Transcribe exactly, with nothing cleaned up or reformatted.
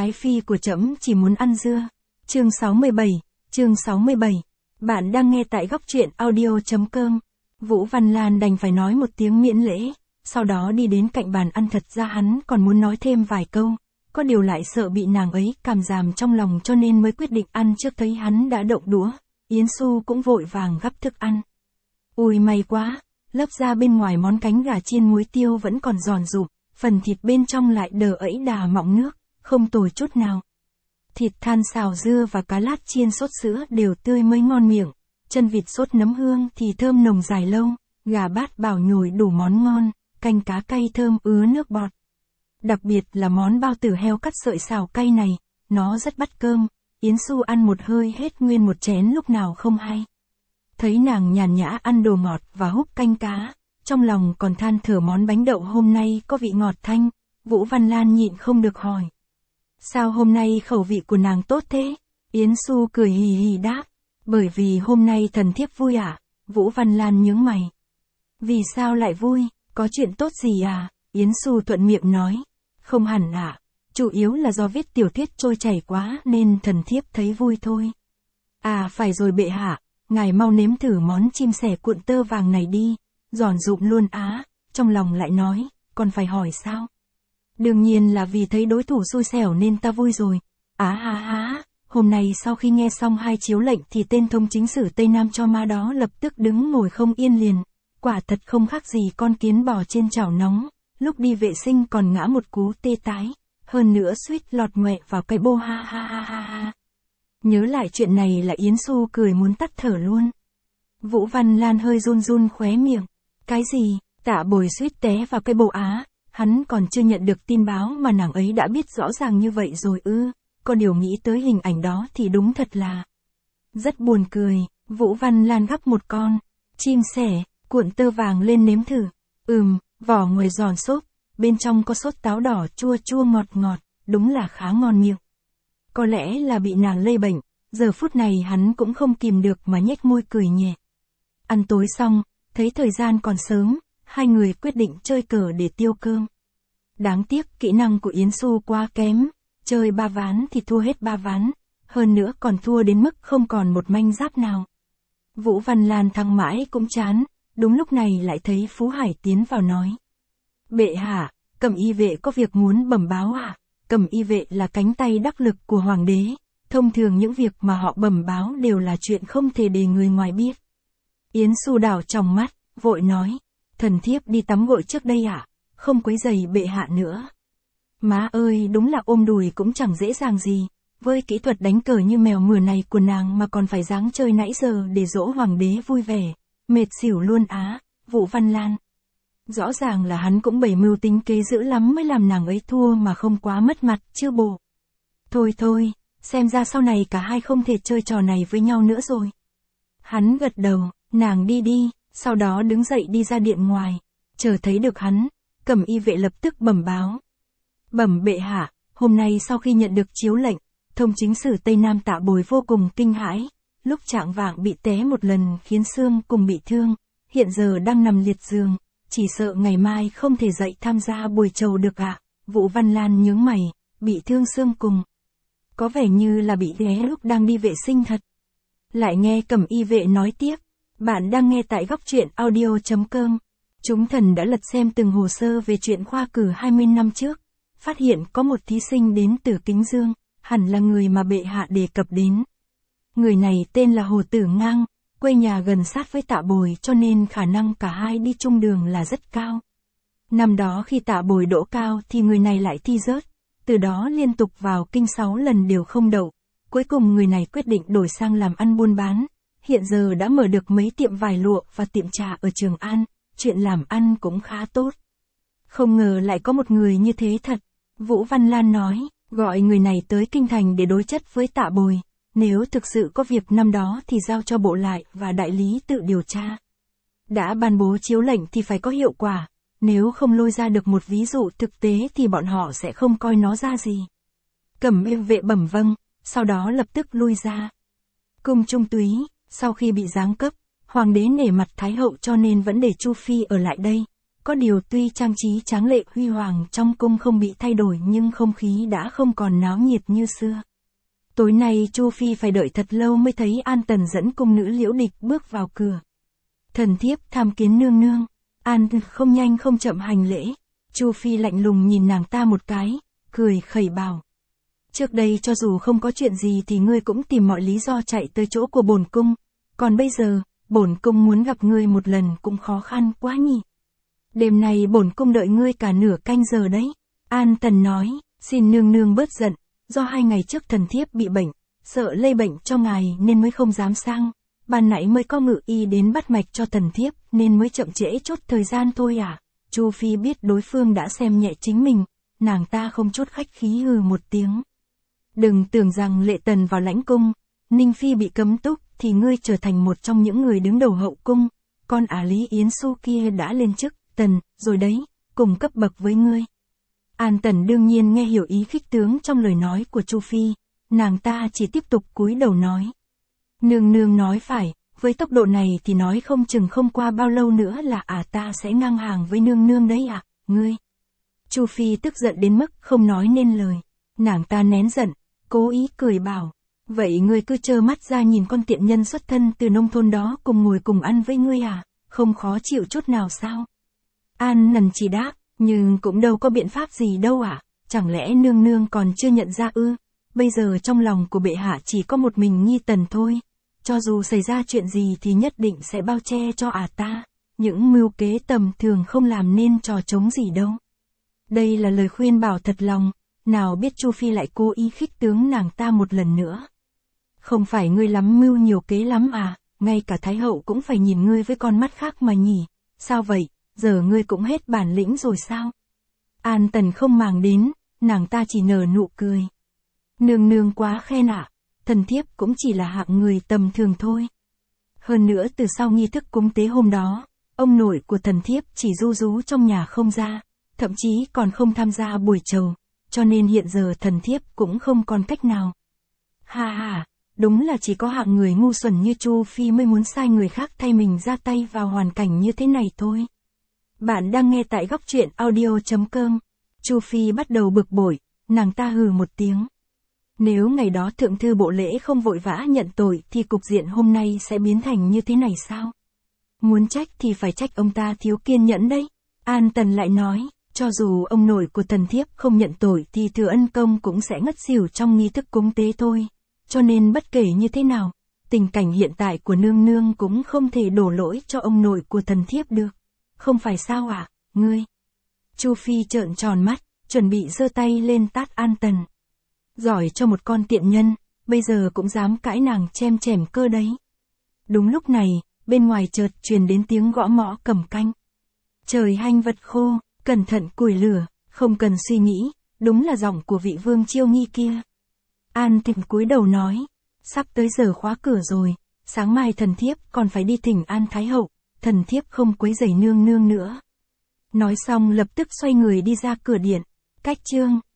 Ái phi của trẫm chỉ muốn ăn dưa. Chương sáu mươi bảy, chương sáu mươi bảy. Bạn đang nghe tại góc truyện audio chấm com. Vũ Văn Lan đành phải nói một tiếng miễn lễ, sau đó đi đến cạnh bàn ăn. Thật ra hắn còn muốn nói thêm vài câu, có điều lại sợ bị nàng ấy cảm giảm trong lòng cho nên mới quyết định ăn trước. Thấy hắn đã động đũa, Yến Xu cũng vội vàng gắp thức ăn. Ui may quá, lớp da bên ngoài món cánh gà chiên muối tiêu vẫn còn giòn rụm, phần thịt bên trong lại đờ ẫy đà mọng nước, không tồi chút nào. Thịt than xào dưa và cá lát chiên sốt sữa đều tươi mới ngon miệng, chân vịt sốt nấm hương thì thơm nồng dài lâu, gà bát bảo nhồi đủ món ngon, canh cá cay thơm ứa nước bọt. Đặc biệt là món bao tử heo cắt sợi xào cay này, nó rất bắt cơm. Yến Xu ăn một hơi hết nguyên một chén lúc nào không hay. Thấy nàng nhàn nhã ăn đồ ngọt và húp canh cá, trong lòng còn than thở món bánh đậu hôm nay có vị ngọt thanh. Vũ Văn Lan nhịn không được hỏi: sao hôm nay khẩu vị của nàng tốt thế? Yến Xu cười hì hì đáp: bởi vì hôm nay thần thiếp vui ạ. À? Vũ Văn Lan nhướng mày: vì sao lại vui, có chuyện tốt gì à? Yến Xu thuận miệng nói: không hẳn ạ. À. Chủ yếu là do viết tiểu thuyết trôi chảy quá nên thần thiếp thấy vui thôi. À phải rồi bệ hạ, ngài mau nếm thử món chim sẻ cuộn tơ vàng này đi, giòn rụm luôn á. Trong lòng lại nói, còn phải hỏi sao? Đương nhiên là vì thấy đối thủ xui xẻo nên ta vui rồi. Á ha ha, hôm nay sau khi nghe xong hai chiếu lệnh thì tên thông chính sử Tây Nam cho ma đó lập tức đứng ngồi không yên liền. Quả thật không khác gì con kiến bò trên chảo nóng, lúc đi vệ sinh còn ngã một cú tê tái, hơn nữa suýt lọt ngoẹ vào cái bô. Ha ha ha ha ha. Nhớ lại chuyện này là Yến Xu cười muốn tắt thở luôn. Vũ Văn Lan hơi run run khóe miệng. Cái gì? Tạ Bồi suýt té vào cái bô á? Hắn còn chưa nhận được tin báo mà nàng ấy đã biết rõ ràng như vậy rồi ư? Có điều nghĩ tới hình ảnh đó thì đúng thật là rất buồn cười. Vũ Văn Lan gắp một con chim sẻ cuộn tơ vàng lên nếm thử. Ừm, vỏ ngoài giòn xốp, bên trong có sốt táo đỏ chua chua ngọt ngọt, đúng là khá ngon miệng. Có lẽ là bị nàng lây bệnh, giờ phút này hắn cũng không kìm được mà nhếch môi cười nhẹ. Ăn tối xong, thấy thời gian còn sớm, hai người quyết định chơi cờ để tiêu cơm. Đáng tiếc kỹ năng của Yến Xu quá kém, chơi ba ván thì thua hết ba ván, hơn nữa còn thua đến mức không còn một manh giáp nào. Vũ Văn Lan thăng mãi cũng chán, đúng lúc này lại thấy Phú Hải tiến vào nói: bệ hạ, Cẩm Y vệ có việc muốn bẩm báo ạ. À? Cẩm Y vệ là cánh tay đắc lực của hoàng đế, thông thường những việc mà họ bẩm báo đều là chuyện không thể để người ngoài biết. Yến Xu đảo trong mắt, vội nói: thần thiếp đi tắm gội trước đây ạ, à? Không quấy rầy bệ hạ nữa. Má ơi, đúng là ôm đùi cũng chẳng dễ dàng gì, với kỹ thuật đánh cờ như mèo mửa này của nàng mà còn phải dáng chơi nãy giờ để dỗ hoàng đế vui vẻ, mệt xỉu luôn á. Vũ Văn Lan rõ ràng là hắn cũng bày mưu tính kế dữ lắm mới làm nàng ấy thua mà không quá mất mặt chứ bộ. Thôi thôi, xem ra sau này cả hai không thể chơi trò này với nhau nữa rồi. Hắn gật đầu, nàng đi đi, sau đó đứng dậy đi ra điện ngoài. Chờ thấy được hắn, Cẩm Y vệ lập tức bẩm báo: bẩm bệ hạ, hôm nay sau khi nhận được chiếu lệnh, thông chính sử Tây Nam Tạ Bồi vô cùng kinh hãi, lúc chạng vạng bị té một lần khiến xương cùng bị thương, hiện giờ đang nằm liệt giường, chỉ sợ ngày mai không thể dậy tham gia buổi chầu được ạ. À? Vũ Văn Lan nhướng mày, bị thương xương cùng. Có vẻ như là bị té lúc đang đi vệ sinh thật. Lại nghe Cẩm Y vệ nói tiếp: bạn đang nghe tại góc truyện audio chấm com. Chúng thần đã lật xem từng hồ sơ về chuyện khoa cử hai mươi năm trước, phát hiện có một thí sinh đến từ Kính Dương, hẳn là người mà bệ hạ đề cập đến. Người này tên là Hồ Tử Ngang, quê nhà gần sát với Tạ Bồi cho nên khả năng cả hai đi chung đường là rất cao. Năm đó khi Tạ Bồi đỗ cao thì người này lại thi rớt, từ đó liên tục vào kinh sáu lần đều không đậu. Cuối cùng người này quyết định đổi sang làm ăn buôn bán, hiện giờ đã mở được mấy tiệm vải lụa và tiệm trà ở Trường An, chuyện làm ăn cũng khá tốt. Không ngờ lại có một người như thế thật. Vũ Văn Lan nói, gọi người này tới kinh thành để đối chất với Tạ Bồi. Nếu thực sự có việc năm đó thì giao cho bộ lại và đại lý tự điều tra. Đã ban bố chiếu lệnh thì phải có hiệu quả, nếu không lôi ra được một ví dụ thực tế thì bọn họ sẽ không coi nó ra gì. Cẩm Y vệ bẩm vâng, sau đó lập tức lui ra. Cung Trung Túy, sau khi bị giáng cấp, hoàng đế nể mặt Thái hậu cho nên vẫn để Chu Phi ở lại đây. Có điều tuy trang trí tráng lệ huy hoàng trong cung không bị thay đổi nhưng không khí đã không còn náo nhiệt như xưa. Tối nay Chu Phi phải đợi thật lâu mới thấy An Tần dẫn cung nữ Liễu Địch bước vào cửa. Thần thiếp tham kiến nương nương. An không nhanh không chậm hành lễ. Chu Phi lạnh lùng nhìn nàng ta một cái, cười khẩy bảo. Trước đây cho dù không có chuyện gì thì ngươi cũng tìm mọi lý do chạy tới chỗ của bổn cung. Còn bây giờ, bổn cung muốn gặp ngươi một lần cũng khó khăn quá nhỉ. Đêm nay bổn cung đợi ngươi cả nửa canh giờ đấy. An Tần nói, xin nương nương bớt giận, do hai ngày trước thần thiếp bị bệnh, sợ lây bệnh cho ngài nên mới không dám sang. Ban nãy mới có ngự y đến bắt mạch cho thần thiếp nên mới chậm trễ chút thời gian thôi à. Chu Phi biết đối phương đã xem nhẹ chính mình, nàng ta không chút khách khí hừ một tiếng. Đừng tưởng rằng Lệ Tần vào lãnh cung, Ninh Phi bị cấm túc thì ngươi trở thành một trong những người đứng đầu hậu cung. Con ả Lý Yến Xu kia đã lên chức Tần, rồi đấy, cùng cấp bậc với ngươi. An Tần đương nhiên nghe hiểu ý khích tướng trong lời nói của Chu Phi, nàng ta chỉ tiếp tục cúi đầu nói. Nương nương nói phải, với tốc độ này thì nói không chừng không qua bao lâu nữa là ả à ta sẽ ngang hàng với nương nương đấy à, ngươi. Chu Phi tức giận đến mức không nói nên lời, nàng ta nén giận, cố ý cười bảo. Vậy ngươi cứ trơ mắt ra nhìn con tiện nhân xuất thân từ nông thôn đó cùng ngồi cùng ăn với ngươi à, không khó chịu chút nào sao? An Nần chỉ đáp, nhưng cũng đâu có biện pháp gì đâu ạ, à? Chẳng lẽ nương nương còn chưa nhận ra ư? Bây giờ trong lòng của bệ hạ chỉ có một mình Nhi Tần thôi, cho dù xảy ra chuyện gì thì nhất định sẽ bao che cho ả à ta, những mưu kế tầm thường không làm nên trò trống gì đâu. Đây là lời khuyên bảo thật lòng, nào biết Chu Phi lại cố ý khích tướng nàng ta một lần nữa. Không phải ngươi lắm mưu nhiều kế lắm à, ngay cả Thái hậu cũng phải nhìn ngươi với con mắt khác mà nhỉ, sao vậy, giờ ngươi cũng hết bản lĩnh rồi sao? An Tần không màng đến, nàng ta chỉ nở nụ cười. Nương nương quá khen ạ, à, thần thiếp cũng chỉ là hạng người tầm thường thôi. Hơn nữa từ sau nghi thức cúng tế hôm đó, ông nội của thần thiếp chỉ ru rú trong nhà không ra, thậm chí còn không tham gia buổi chầu, cho nên hiện giờ thần thiếp cũng không còn cách nào. Ha ha, đúng là chỉ có hạng người ngu xuẩn như Chu Phi mới muốn sai người khác thay mình ra tay vào hoàn cảnh như thế này thôi. Bạn đang nghe tại góc truyện audio chấm com. Chu Phi bắt đầu bực bội, nàng ta hừ một tiếng. Nếu ngày đó thượng thư bộ lễ không vội vã nhận tội thì cục diện hôm nay sẽ biến thành như thế này sao? Muốn trách thì phải trách ông ta thiếu kiên nhẫn đấy. An Tần lại nói, cho dù ông nội của thần thiếp không nhận tội thì Thừa Ân Công cũng sẽ ngất xỉu trong nghi thức cúng tế thôi. Cho nên bất kể như thế nào, tình cảnh hiện tại của nương nương cũng không thể đổ lỗi cho ông nội của thần thiếp được. Không phải sao ạ, à, ngươi? Chu Phi trợn tròn mắt, chuẩn bị giơ tay lên tát An Tần. Giỏi cho một con tiện nhân, bây giờ cũng dám cãi nàng chem chẻm cơ đấy. Đúng lúc này, bên ngoài chợt truyền đến tiếng gõ mõ cầm canh. Trời hanh vật khô, cẩn thận củi lửa, không cần suy nghĩ, đúng là giọng của vị vương Chiêu Nghi kia. An Tịnh cúi đầu nói, sắp tới giờ khóa cửa rồi, sáng mai thần thiếp còn phải đi thỉnh An Thái hậu, thần thiếp không quấy rầy nương nương nữa. Nói xong lập tức xoay người đi ra cửa điện, cách chương.